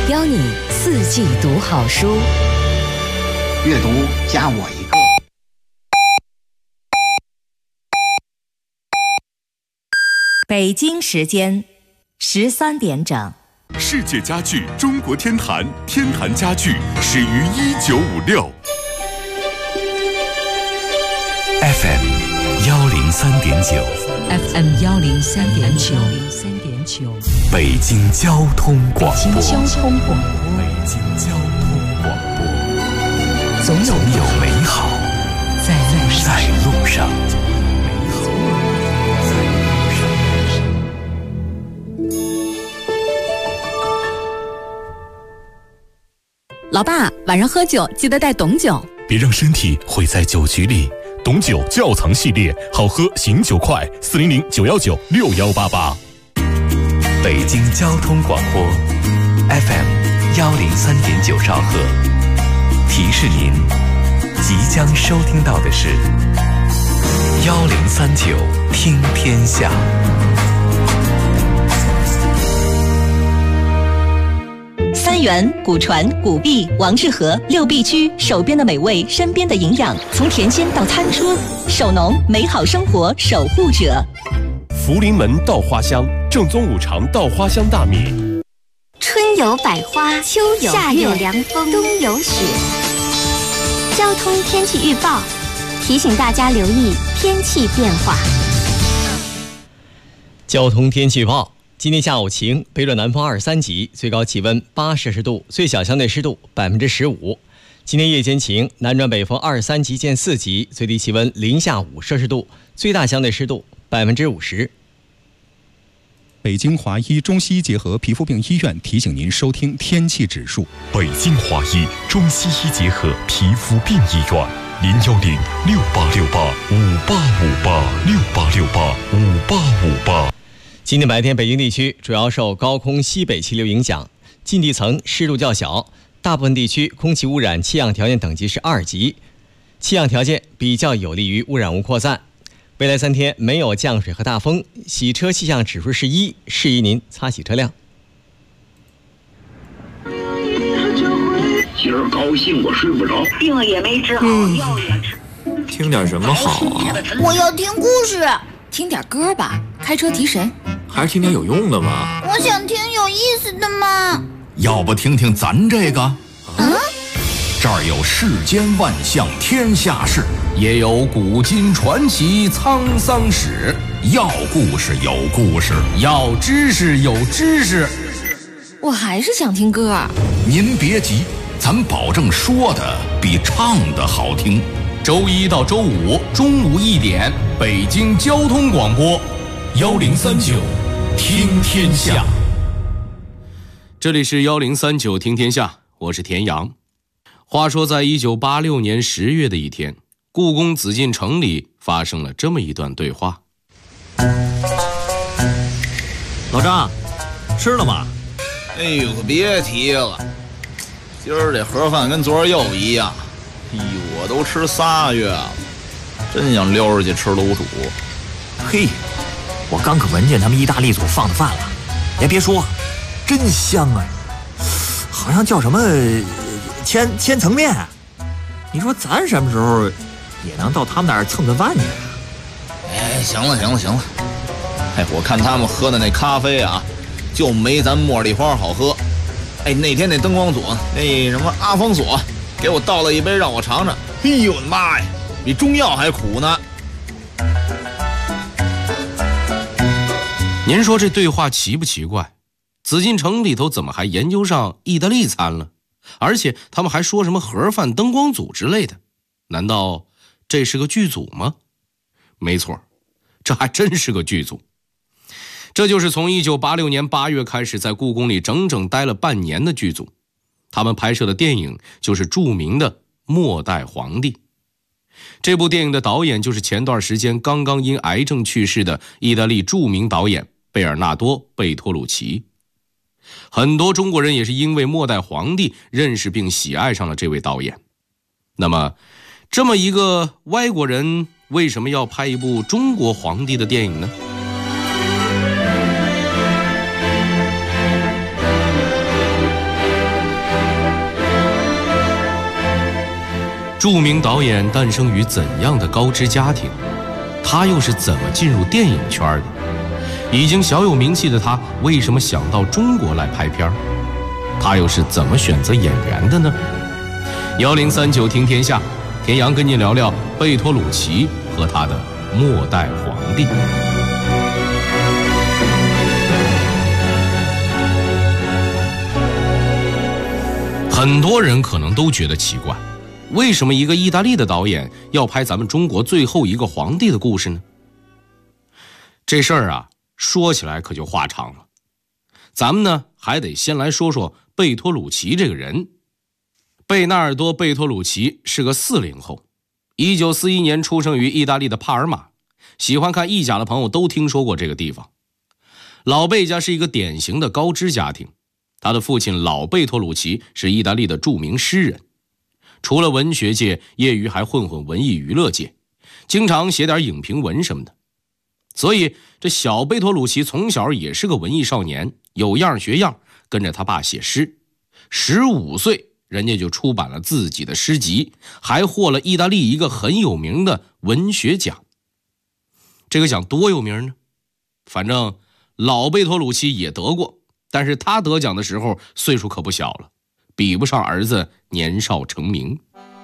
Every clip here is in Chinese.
邀你四季读好书， 阅读加我一个。 北京时间13点整。 世界家具中国天坛，天坛家具始于1956。 FM 103.9 FM 103.9， 北京交通广播。 北京交通广播， 北京交通广播， 总有美好在路上。 老爸，晚上喝酒记得带董酒， 别让身体毁在酒局里。董酒窖藏系列，好喝醒酒快，400-919-6188。 北京交通广播 FM 103.9兆赫，提示您即将收听到的是1039听天下。 三元、古传、古碧、王致和六必居，手边的美味，身边的营养，从田间到餐桌，守农，美好生活守护者。 福临门稻花香，正宗五常稻花香大米。 春有百花，秋有夏有凉风，冬有雪。交通天气预报提醒大家留意天气变化。 交通天气预报。今天下午晴，北转南风23级，最高气温8摄氏度，最小相对湿度15%。今天夜间晴，南转北风23级见4级，最低气温零下5摄氏度，最大相对湿度50%。 北京华医中西医结合皮肤病医院提醒您收听天气指数。 北京华医中西医结合皮肤病医院，010-6868-5858，6868-5858。 今天白天，北京地区主要受高空西北气流影响，近地层湿度较小，大部分地区空气污染气象条件等级是2级，气象条件比较有利于污染物扩散。未来3天没有降水和大风，洗车气象指数是1，适宜您擦洗车辆。 今儿高兴我睡不着， 病也没治好，药也吃。 听点什么好啊？ 我要听故事。 听点歌吧，开车提神。 还是听点有用的嘛。 我想听有意思的嘛。 要不听听咱这个？这儿有世间万象天下事，也有古今传奇沧桑史。要故事有故事，要知识有知识。 我还是想听歌。 您别急，咱保证说的比唱的好听。周一到周五中午1点，北京交通广播1039听天下。 这里是1039听天下，我是田阳。话说在1986年10月的一天，故宫紫禁城里发生了这么一段对话。 老张，吃了吗？ 哎呦，可别提了，今儿这盒饭跟昨儿又一样。哎呦，我都吃3月了，真想溜出去吃卤煮。 嘿，我刚可闻见他们意大利组放的饭了，哎，别说，真香啊，好像叫什么千层面。你说咱什么时候也能到他们那儿蹭顿饭去？ 哎，行了，哎，我看他们喝的那咖啡啊，就没咱茉莉花好喝。哎，那天那灯光组那什么阿方索给我倒了一杯让我尝尝，哎呦我的妈呀，比中药还苦呢。 您说这对话奇不奇怪？紫禁城里头怎么还研究上意大利餐了？而且他们还说什么盒饭灯光组之类的，难道这是个剧组吗？没错，这还真是个剧组。这就是从1986年8月开始在故宫里整整待了半年的剧组，他们拍摄的电影就是著名的《末代皇帝》。这部电影的导演就是前段时间刚刚因癌症去世的意大利著名导演贝尔纳多·贝托鲁奇。很多中国人也是因为《末代皇帝》认识并喜爱上了这位导演。那么，这么一个外国人为什么要拍一部中国皇帝的电影呢？ 著名导演诞生于怎样的高知家庭？他又是怎么进入电影圈的？已经小有名气的他，为什么想到中国来拍片？他又是怎么选择演员的呢？1039听天下，田阳跟您聊聊贝托鲁奇和他的末代皇帝。很多人可能都觉得奇怪，为什么一个意大利的导演要拍咱们中国最后一个皇帝的故事呢？这事儿啊，说起来可就话长了。咱们呢，还得先来说说贝托鲁奇这个人。贝纳尔多·贝托鲁奇是个40后，1941年出生于意大利的帕尔马。喜欢看意甲的朋友都听说过这个地方。老贝家是一个典型的高知家庭，他的父亲老贝托鲁奇是意大利的著名诗人，除了文学界，业余还混文艺娱乐界，经常写点影评文什么的。所以这小贝托鲁奇从小也是个文艺少年，有样学样，跟着他爸写诗。15岁人家就出版了自己的诗集，还获了意大利一个很有名的文学奖。这个奖多有名呢？反正老贝托鲁奇也得过，但是他得奖的时候岁数可不小了，比不上儿子年少成名。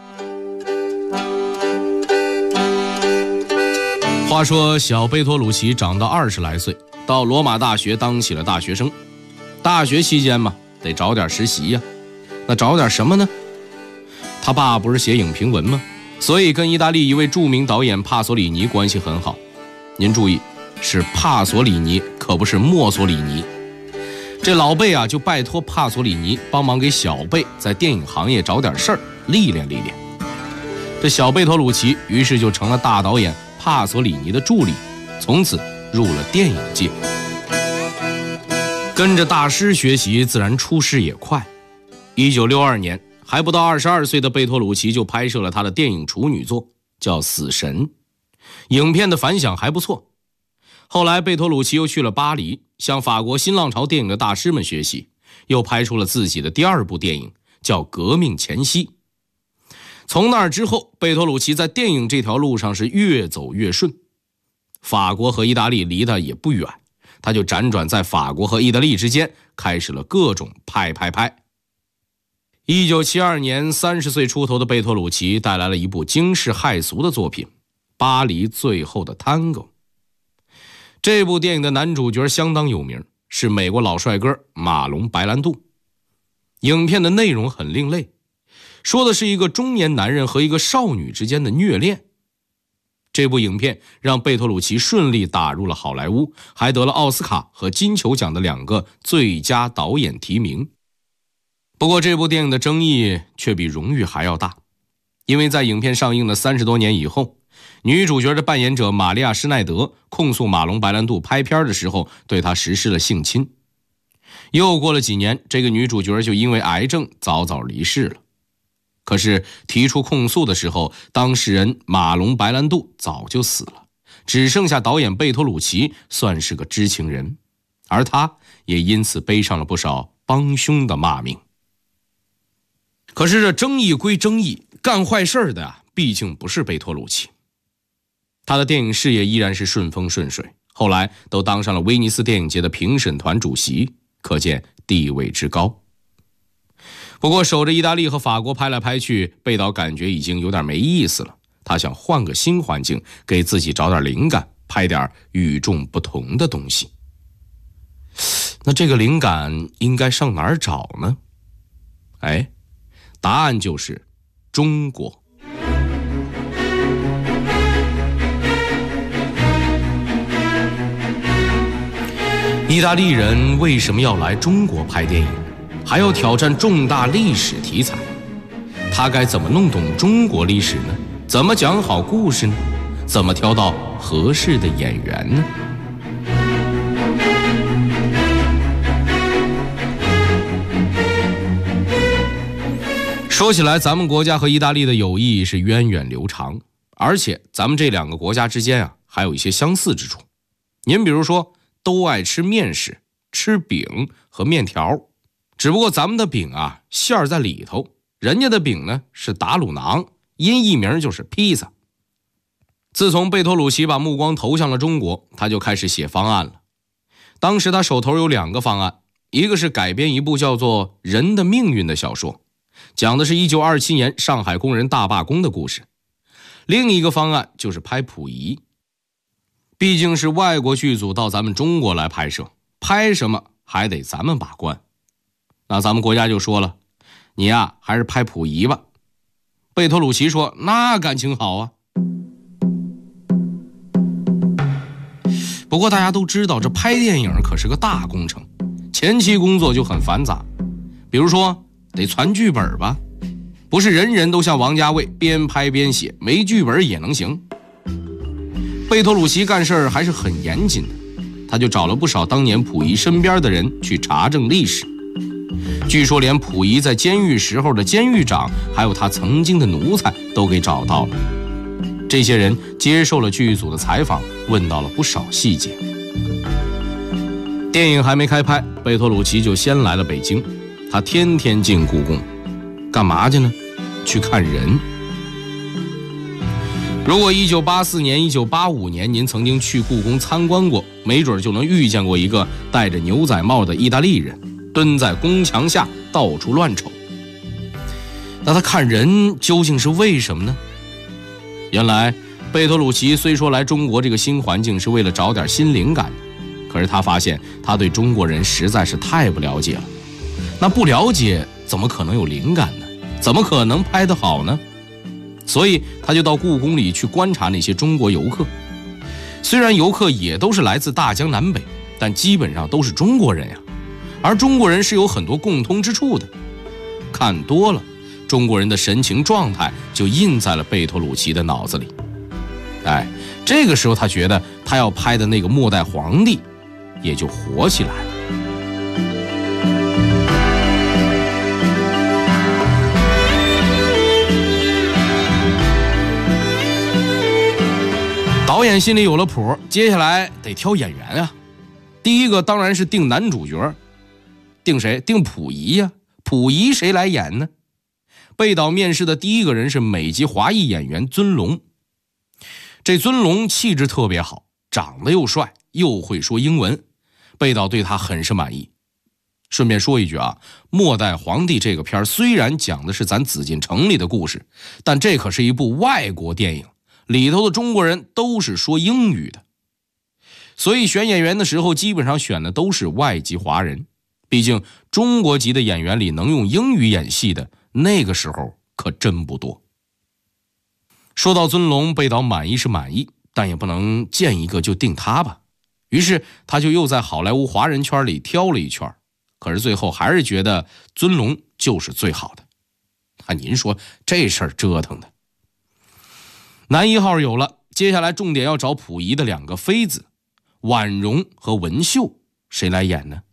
话说小贝托鲁奇长到20来岁，到罗马大学当起了大学生。大学期间嘛，得找点实习呀。那找点什么呢？他爸不是写影评文吗？所以跟意大利一位著名导演帕索里尼关系很好。您注意，是帕索里尼，可不是墨索里尼。这老贝啊，就拜托帕索里尼帮忙给小贝在电影行业找点事儿，历练历练。这小贝托鲁奇于是就成了大导演帕索里尼的助理，从此入了电影界。跟着大师学习，自然出师也快。1962年，还不到22岁的贝托鲁奇就拍摄了他的电影处女作，叫《死神》。影片的反响还不错。后来贝托鲁奇又去了巴黎，向法国新浪潮电影的大师们学习，又拍出了自己的第2部电影，叫《革命前夕》。从那之后，贝托鲁奇在电影这条路上是越走越顺。法国和意大利离他也不远，他就辗转在法国和意大利之间，开始了各种拍。1972年，30岁出头的贝托鲁奇带来了一部惊世骇俗的作品《巴黎最后的探戈》。这部电影的男主角相当有名，是美国老帅哥马龙·白兰度。影片的内容很另类，说的是一个中年男人和一个少女之间的虐恋。这部影片让贝托鲁奇顺利打入了好莱坞，还得了奥斯卡和金球奖的2个最佳导演提名。不过这部电影的争议却比荣誉还要大，因为在影片上映的30多年以后，女主角的扮演者玛利亚·施耐德控诉马龙·白兰度拍片的时候对她实施了性侵。又过了几年，这个女主角就因为癌症早早离世了。可是提出控诉的时候，当事人马龙·白兰度早就死了，只剩下导演贝托鲁奇算是个知情人，而他也因此背上了不少帮凶的骂名。可是这争议归争议，干坏事的毕竟不是贝托鲁奇。他的电影事业依然是顺风顺水，后来都当上了威尼斯电影节的评审团主席，可见地位之高。不过守着意大利和法国拍来拍去，贝导感觉已经有点没意思了，他想换个新环境，给自己找点灵感，拍点与众不同的东西。那这个灵感应该上哪儿找呢？答案就是中国。意大利人为什么要来中国拍电影，还要挑战重大历史题材？他该怎么弄懂中国历史呢？怎么讲好故事呢？怎么挑到合适的演员呢？说起来，咱们国家和意大利的友谊是源远流长，而且咱们这2个国家之间还有一些相似之处。您比如说，都爱吃面食，吃饼和面条，只不过咱们的饼馅儿在里头，人家的饼呢是打卤囊， 音译名就是披萨。自从贝托鲁奇把目光投向了中国，他就开始写方案了。当时他手头有2个方案，一个是改编一部叫做《人的命运》的小说，讲的是1927年上海工人大罢工的故事。另一个方案就是拍溥仪。毕竟是外国剧组到咱们中国来拍摄，拍什么还得咱们把关。那咱们国家就说了，你呀还是拍溥仪吧。贝托鲁奇说，那感情好啊。不过大家都知道，这拍电影可是个大工程，前期工作就很繁杂。比如说得传剧本吧，不是人人都像王家卫边拍边写，没剧本也能行。贝托鲁奇干事儿还是很严谨的，他就找了不少当年溥仪身边的人去查证历史。据说连溥仪在监狱时候的监狱长，还有他曾经的奴才都给找到了。这些人接受了剧组的采访，问到了不少细节。电影还没开拍，贝托鲁奇就先来了北京。他天天进故宫，干嘛去呢？去看人。如果1984年、1985年您曾经去故宫参观过，没准就能遇见过一个戴着牛仔帽的意大利人，蹲在宫墙下到处乱瞅。那他看人究竟是为什么呢？原来贝托鲁奇虽说来中国这个新环境是为了找点新灵感的，可是他发现他对中国人实在是太不了解了。那不了解怎么可能有灵感呢？怎么可能拍得好呢？所以他就到故宫里去观察那些中国游客。虽然游客也都是来自大江南北，但基本上都是中国人呀。而中国人是有很多共通之处的。看多了，中国人的神情状态就印在了贝托鲁奇的脑子里。这个时候他觉得他要拍的那个末代皇帝也就活起来了。导演心里有了谱，接下来得挑演员啊。第一个当然是定男主角，定谁？定溥仪呀。溥仪谁来演呢？贝导面试的第一个人是美籍华裔演员尊龙。这尊龙气质特别好，长得又帅，又会说英文，贝导对他很是满意。顺便说一句啊，末代皇帝这个片虽然讲的是咱紫禁城里的故事，但这可是一部外国电影，里头的中国人都是说英语的，所以选演员的时候基本上选的都是外籍华人。毕竟中国籍的演员里能用英语演戏的，那个时候可真不多。说到尊龙，贝导满意是满意，但也不能见一个就定他吧。于是他就又在好莱坞华人圈里挑了一圈，可是最后还是觉得尊龙就是最好的。您说这事儿折腾的。男一号有了，接下来重点要找溥仪的2个妃子，婉容和文秀，谁来演呢？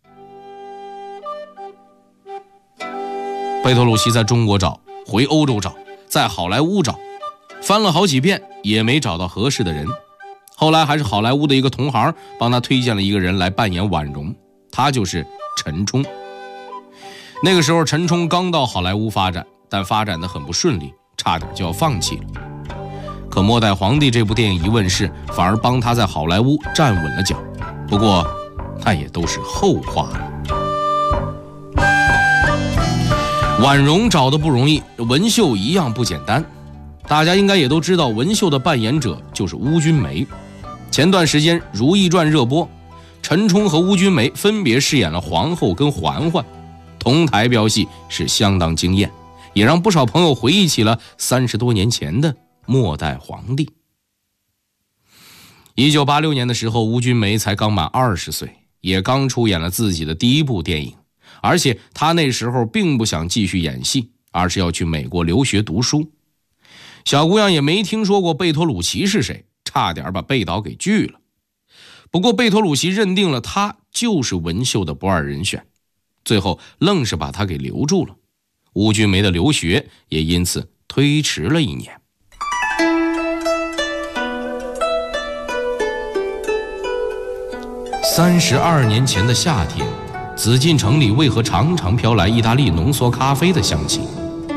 贝托鲁奇在中国找，回欧洲找，在好莱坞找，翻了好几遍也没找到合适的人。后来还是好莱坞的一个同行帮他推荐了一个人来扮演婉容，他就是陈冲。那个时候陈冲刚到好莱坞发展，但发展得很不顺利，差点就要放弃了。可《末代皇帝》这部电影一问世，反而帮他在好莱坞站稳了脚。不过那也都是后话了。婉容找的不容易，文秀一样不简单。大家应该也都知道，文秀的扮演者就是邬君梅。前段时间《如懿传》热播，陈冲和邬君梅分别饰演了皇后跟嬛嬛，同台飙戏是相当惊艳，也让不少朋友回忆起了30多年前的末代皇帝。1986年的时候，邬君梅才刚满20岁，也刚出演了自己的第一部电影，而且她那时候并不想继续演戏，而是要去美国留学读书。小姑娘也没听说过贝托鲁奇是谁，差点把贝导给拒了。不过贝托鲁奇认定了她就是文秀的不二人选，最后愣是把她给留住了。邬君梅的留学也因此推迟了1年。32年前的夏天，紫禁城里为何常常飘来意大利浓缩咖啡的香气？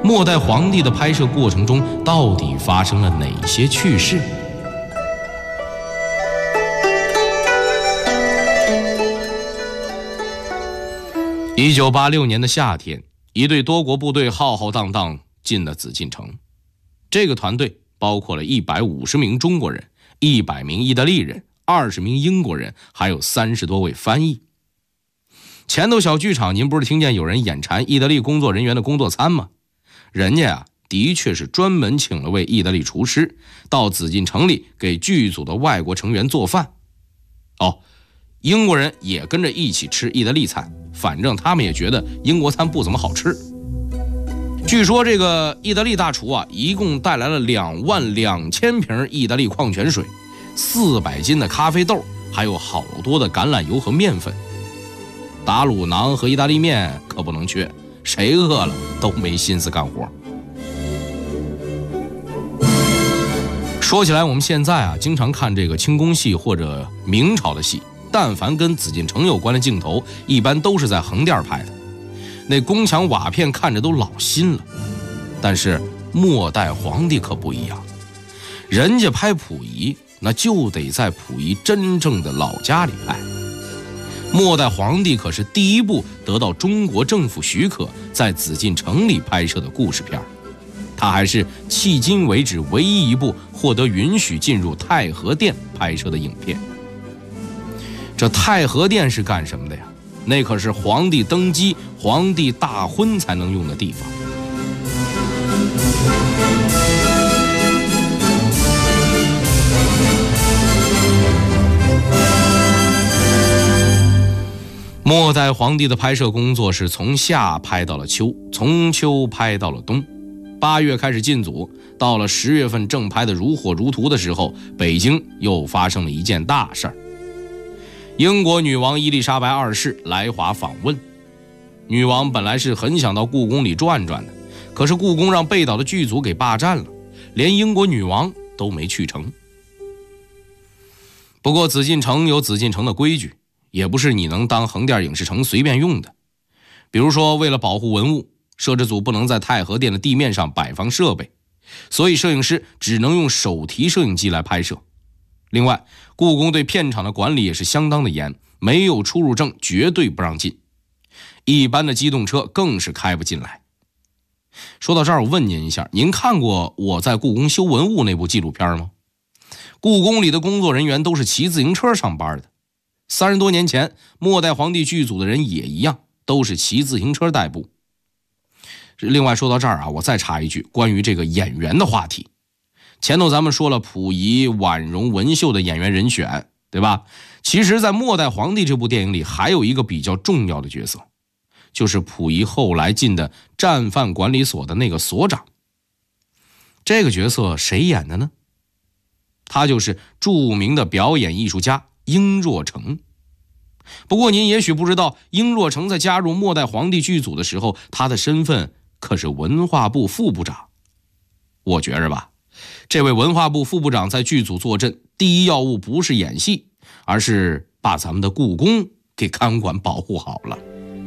末代皇帝的拍摄过程中到底发生了哪些趣事？1986年的夏天，一队多国部队浩浩荡荡进了紫禁城。这个团队包括了150名中国人、100名意大利人、20名英国人，还有30多位翻译。前头小剧场您不是听见有人眼馋意大利工作人员的工作餐吗？人家的确是专门请了位意大利厨师到紫禁城里给剧组的外国成员做饭。英国人也跟着一起吃意大利餐，反正他们也觉得英国餐不怎么好吃。据说这个意大利大厨一共带来了22000瓶意大利矿泉水，400斤的咖啡豆，还有好多的橄榄油和面粉。打卤囊和意大利面可不能缺，谁饿了都没心思干活。说起来，我们现在经常看这个清宫戏或者明朝的戏，但凡跟紫禁城有关的镜头，一般都是在横店拍的，那宫墙瓦片看着都老新了。但是末代皇帝可不一样，人家拍溥仪那就得在溥仪真正的老家里拍。末代皇帝可是第一部得到中国政府许可在紫禁城里拍摄的故事片，他还是迄今为止唯一一部获得允许进入太和殿拍摄的影片。这太和殿是干什么的呀？那可是皇帝登基、皇帝大婚才能用的地方。末代皇帝的拍摄工作是从夏拍到了秋，从秋拍到了冬。8月开始进组，到了10月份正拍的如火如荼的时候，北京又发生了一件大事儿。英国女王伊丽莎白2世来华访问，女王本来是很想到故宫里转转的，可是故宫让贝岛的剧组给霸占了，连英国女王都没去成。不过紫禁城有紫禁城的规矩，也不是你能当横店影视城随便用的。比如说，为了保护文物，摄制组不能在太和殿的地面上摆放设备，所以摄影师只能用手提摄影机来拍摄。另外，故宫对片场的管理也是相当的严，没有出入证绝对不让进，一般的机动车更是开不进来。说到这儿，我问您一下，您看过《我在故宫修文物》那部纪录片吗？故宫里的工作人员都是骑自行车上班的，30多年前末代皇帝剧组的人也一样，都是骑自行车代步。另外说到这儿我再插一句关于这个演员的话题。前头咱们说了溥仪、婉容、文秀的演员人选，对吧？其实在末代皇帝这部电影里还有一个比较重要的角色，就是溥仪后来进的战犯管理所的那个所长。这个角色谁演的呢？他就是著名的表演艺术家英若诚。不过您也许不知道，英若诚在加入末代皇帝剧组的时候，他的身份可是文化部副部长。我觉着吧，这位文化部副部长在剧组坐镇，第一要务不是演戏，而是把咱们的故宫给看管保护好了。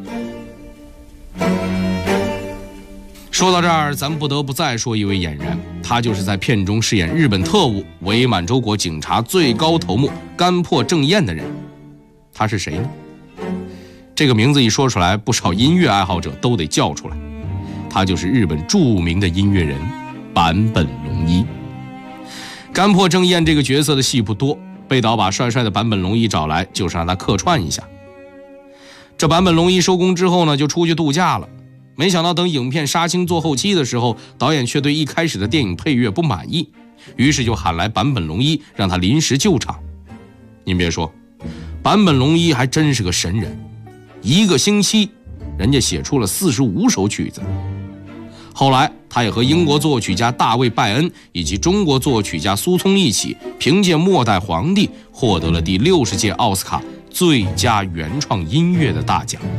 说到这儿，咱们不得不再说一位演员，他就是在片中饰演日本特务伪满洲国警察最高头目甘破正彦的人。他是谁呢？这个名字一说出来，不少音乐爱好者都得叫出来。他就是日本著名的音乐人坂本龙一。甘破正彦这个角色的戏不多，贝岛把帅帅的坂本龙一找来，就是让他客串一下。这坂本龙一收工之后呢，就出去度假了。没想到等影片杀青做后期的时候，导演却对一开始的电影配乐不满意，于是就喊来坂本龙一，让他临时救场。您别说，坂本龙一还真是个神人，1个星期人家写出了45首曲子。后来他也和英国作曲家大卫拜恩以及中国作曲家苏聪一起，凭借末代皇帝获得了第60届奥斯卡最佳原创音乐的大奖。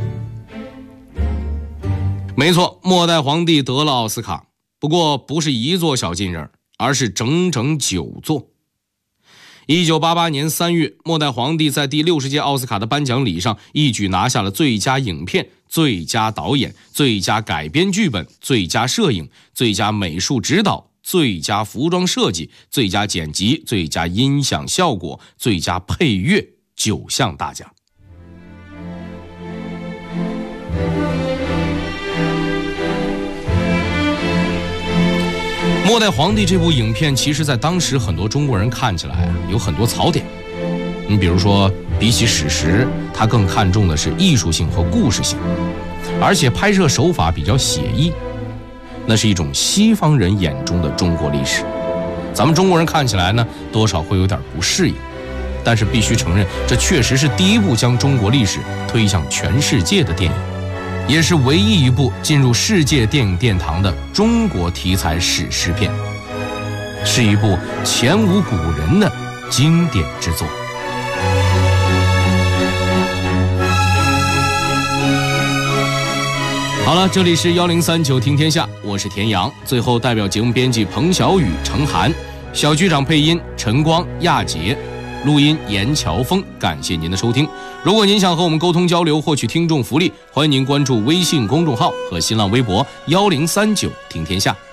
没错，末代皇帝得了奥斯卡，不过不是1座小金人，而是整整9座。1988年3月，末代皇帝在第60届奥斯卡的颁奖礼上一举拿下了最佳影片、 最佳导演、最佳改编剧本、最佳摄影、最佳美术指导、最佳服装设计、最佳剪辑、最佳音响效果、最佳配乐9项大奖。《末代皇帝》这部影片，其实在当时很多中国人看起来有很多槽点。你比如说，比起史实，他更看重的是艺术性和故事性，而且拍摄手法比较写意，那是一种西方人眼中的中国历史。咱们中国人看起来呢，多少会有点不适应，但是必须承认，这确实是第一部将中国历史推向全世界的电影，也是唯一一部进入世界电影殿堂的中国题材史诗片，是一部前无古人的经典之作。好了，这里是1039听天下，我是田阳。最后代表节目编辑彭小雨、程涵，小剧场配音陈光、亚杰，录音严乔峰。感谢您的收听。如果您想和我们沟通交流，获取听众福利，欢迎您关注微信公众号和新浪微博1039听天下。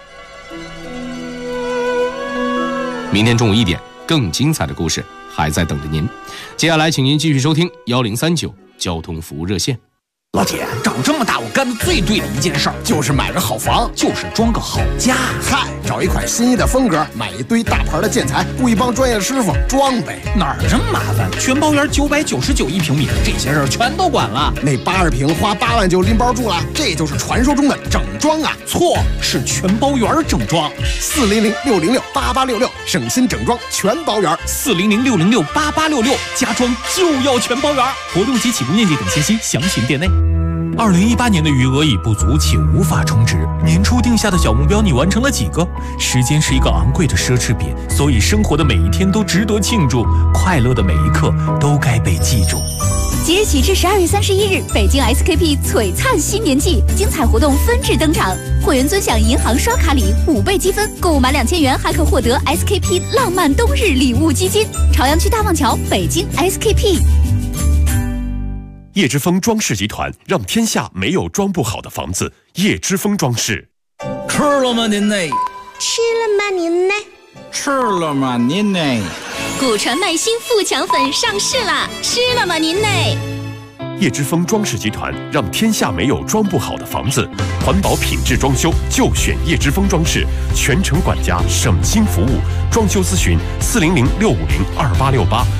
明天中午1点，更精彩的故事还在等着您。接下来请您继续收听1039交通服务热线。 老铁，长这么大我干的最对的一件事儿就是买个好房，就是装个好家。 嗨，找一款心仪的风格，买一堆大牌的建材，雇一帮专业师傅装呗。 哪儿这么麻烦？全包园999一平米，这些事儿全都管了。 那80平花8万就拎包住了，这就是传说中的整装啊！ 错，是全包园整装。 400-606-8866，省心整装全包园。 400-606-8866，家装就要全包园。活动及起步面积等信息详询店内。 2018年的余额已不足，且无法充值。年初定下的小目标，你完成了几个？时间是一个昂贵的奢侈品，所以生活的每一天都值得庆祝，快乐的每一刻都该被记住。 即日起至12月31日，北京 SKP 璀璨新年季，精彩活动纷至登场。会员尊享银行刷卡礼5倍积分，购物满2000元还可获得 SKP 浪漫冬日礼物基金。朝阳区大望桥，北京 SKP。 叶之峰装饰集团，让天下没有装不好的房子。叶之峰装饰。 吃了吗您呢？ 吃了吗您呢？ 吃了吗您呢？ 古传麦新富强粉上市啦！吃了吗您呢？ 叶之峰装饰集团，让天下没有装不好的房子。环保品质装修就选叶之峰装饰，全程管家，省心服务。装修咨询400-650-2868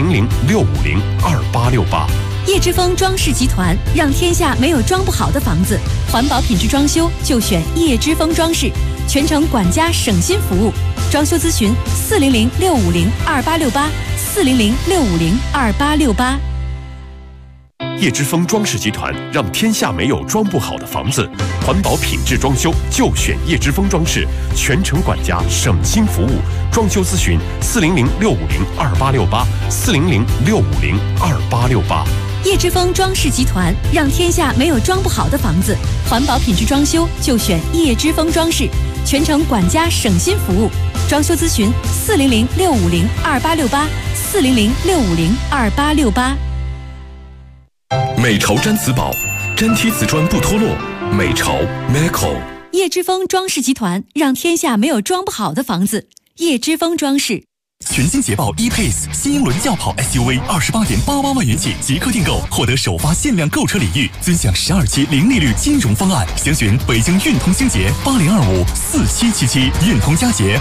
400-650-2868。 叶之峰装饰集团，让天下没有装不好的房子。环保品质装修就选叶之峰装饰，全程管家省心服务。装修咨询400-650-2868 400-650-2868。 叶之峰装饰集团，让天下没有装不好的房子。环保品质装修就选叶之峰装饰，全程管家，省心服务。装修咨询400-650-2868 400-650-2868。 叶之峰装饰集团，让天下没有装不好的房子。环保品质装修就选叶之峰装饰，全程管家省心服务。装修咨询400-650-2868 400-650-2868。 美潮毡瓷宝，粘贴瓷砖不脱落。美潮 Meco。 叶之峰装饰集团，让天下没有装不好的房子。叶之峰装饰。 全新捷豹 E-Pace 新英伦轿跑 SUV28.88万元起即刻订购，获得首发限量购车礼遇，尊享12期零利率金融方案。详询北京运通星捷80254777，运通佳捷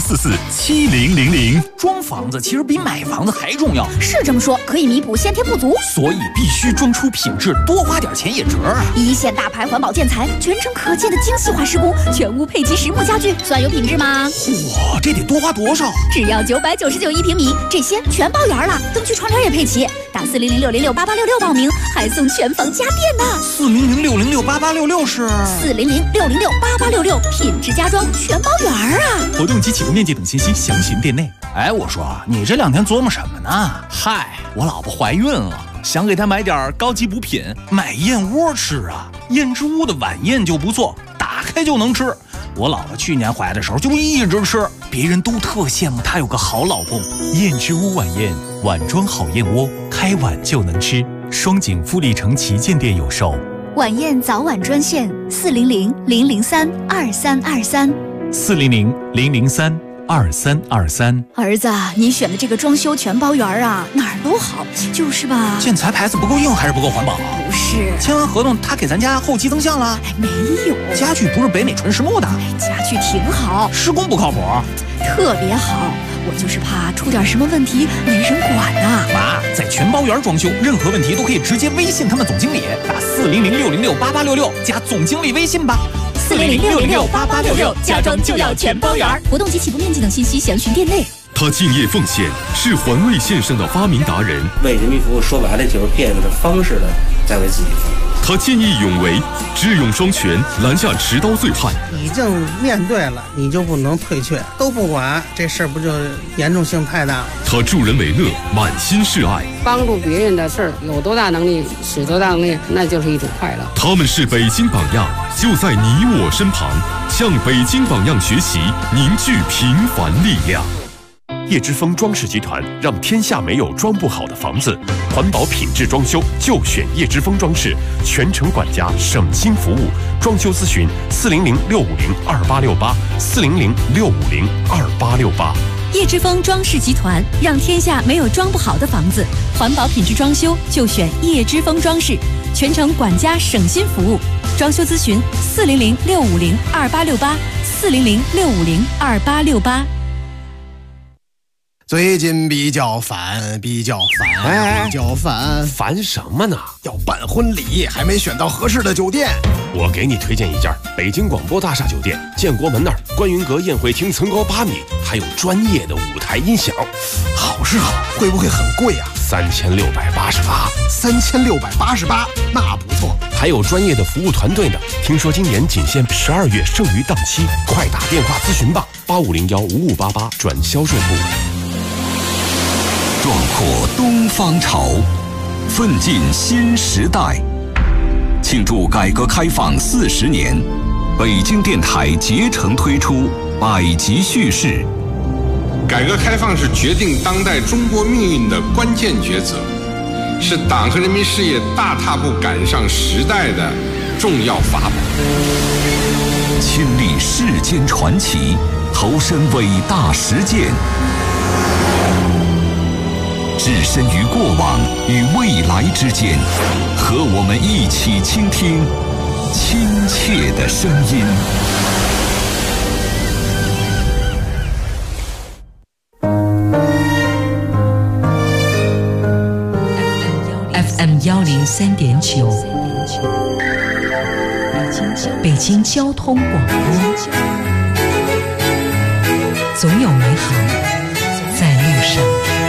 60447000。 装房子其实比买房子还重要， 是这么说，可以弥补先天不足， 所以必须装出品质，多花点钱也值啊！ 一线大牌环保建材，全程可见的精细化施工，全屋配齐实木家具，算有品质吗？ 嚯，这得多花多少？ 只要999一平米，这些全包圆了，灯具窗帘也配齐。打400-606-8866报名，还送全房家电呢。 400-606-8866是 400-606-8866，品质家装全包圆啊！ 活动及起步面积等信息详询店内。哎，我说你这2天琢磨什么呢？嗨，我老婆怀孕了，想给她买点高级补品，买燕窝吃啊。燕之屋的晚宴就不错，打开就能吃。我老婆去年怀的时候就一直吃，别人都特羡慕她有个好老公。 燕之屋晚宴，碗装好燕窝，开碗就能吃。双井富力城旗舰店有售。 晚宴早晚专线 400-003-2323，400-003-2323。 儿子，你选的这个装修全包园啊，哪儿都好，就是吧？ 建材牌子不够硬还是不够环保啊？ 不是， 签完合同他给咱家后期增项了？ 没有， 家具不是北美纯实木的， 家具挺好， 施工不靠谱， 特别好。我就是怕出点什么问题没人管呐。 妈，在全包园装修，任何问题都可以直接微信他们总经理，打400-606-8866加总经理微信吧。 400-606-8866，家装就要全包园。活动及起步面积等信息详询店内。 他敬业奉献，是环卫线上的发明达人。 为人民服务，说白了就是变着方式的在为自己服务。 他见义勇为，智勇双全，拦下持刀醉汉。 已经面对了，你就不能退却，都不管，这事儿不就严重性太大了？ 他助人为乐，满心是爱， 帮助别人的事儿，有多大能力使多大能力，那就是一种快乐。 他们是北京榜样，就在你我身旁，向北京榜样学习，凝聚平凡力量。 叶之峰装饰集团让天下没有装不好的房子，环保品质装修就选叶之峰装饰，全程管家，省心服务。装修咨询400-650-2868，400-650-2868。 叶之峰装饰集团让天下没有装不好的房子，环保品质装修就选叶之峰装饰，全程管家，省心服务。装修咨询400-650-2868，400-650-2868。 最近比较烦， 烦什么呢？ 要办婚礼，还没选到合适的酒店。 我给你推荐一家北京广播大厦酒店，建国门那儿观云阁宴会厅层高8米，还有专业的舞台音响。 好是好，会不会很贵啊？3688，那不错。 还有专业的服务团队呢。听说今年仅限12月剩余档期，快打电话咨询吧，8501-5588转销售部。 壮阔东方潮，奋进新时代。庆祝改革开放40年，北京电台竭诚推出百集叙事。 改革开放是决定当代中国命运的关键抉择，是党和人民事业大踏步赶上时代的重要法宝。 亲历世间传奇，投身伟大实践，置身于过往与未来之间，和我们一起倾听亲切的声音。 FM 103.9，北京交通广播，总有美好在路上。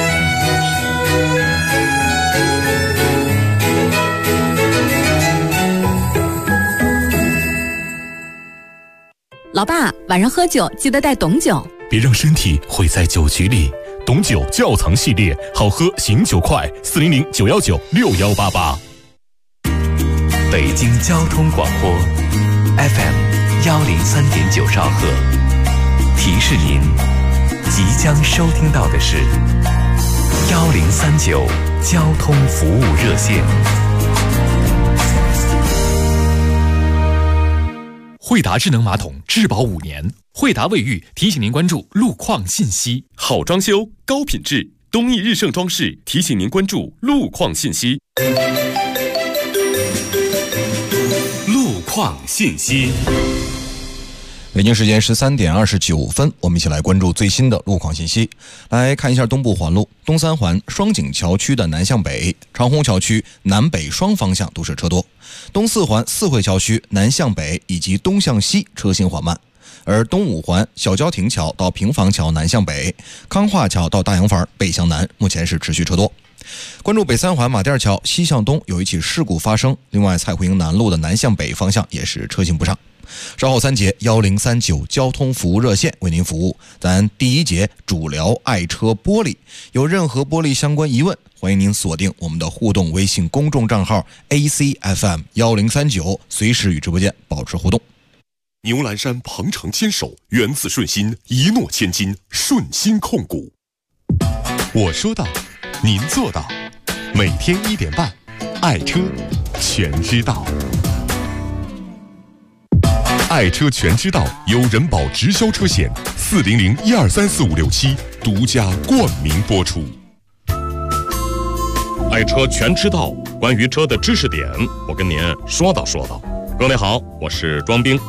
老爸，晚上喝酒记得带董酒， 别让身体毁在酒局里。董酒窖藏系列，好喝醒酒快，400-919-6188。 北京交通广播 FM 103.9兆赫，提示您即将收听到的是1039交通服务热线。 惠达智能马桶质保5年，惠达卫浴提醒您关注路况信息。 好装修，高品质，东益日盛装饰提醒您关注路况信息。 路况信息。 北京时间13点29分，我们一起来关注最新的路况信息。来看一下东部环路，东三环双井桥区的南向北，长虹桥区南北双方向都是车多；东四环四惠桥区南向北以及东向西车行缓慢。而东五环小郊亭桥到平房桥南向北，康化桥到大洋坊北向南，目前是持续车多。关注北三环马甸桥西向东有一起事故发生，另外蔡胡营南路的南向北方向也是车行不畅。稍后3节1039交通服务热线为您服务。咱第一节主聊爱车玻璃，有任何玻璃相关疑问，欢迎您锁定我们的互动微信公众账号 ACFM 1039，随时与直播间保持互动。 牛栏山鹏程牵手，源自顺心，一诺千金，顺心控股。我说到，您做到，每天1点半，爱车全知道。 爱车全知道由人保直销车险40012345567独家冠名播出。爱车全知道，关于车的知识点，我跟您说道说道。各位好，我是庄兵。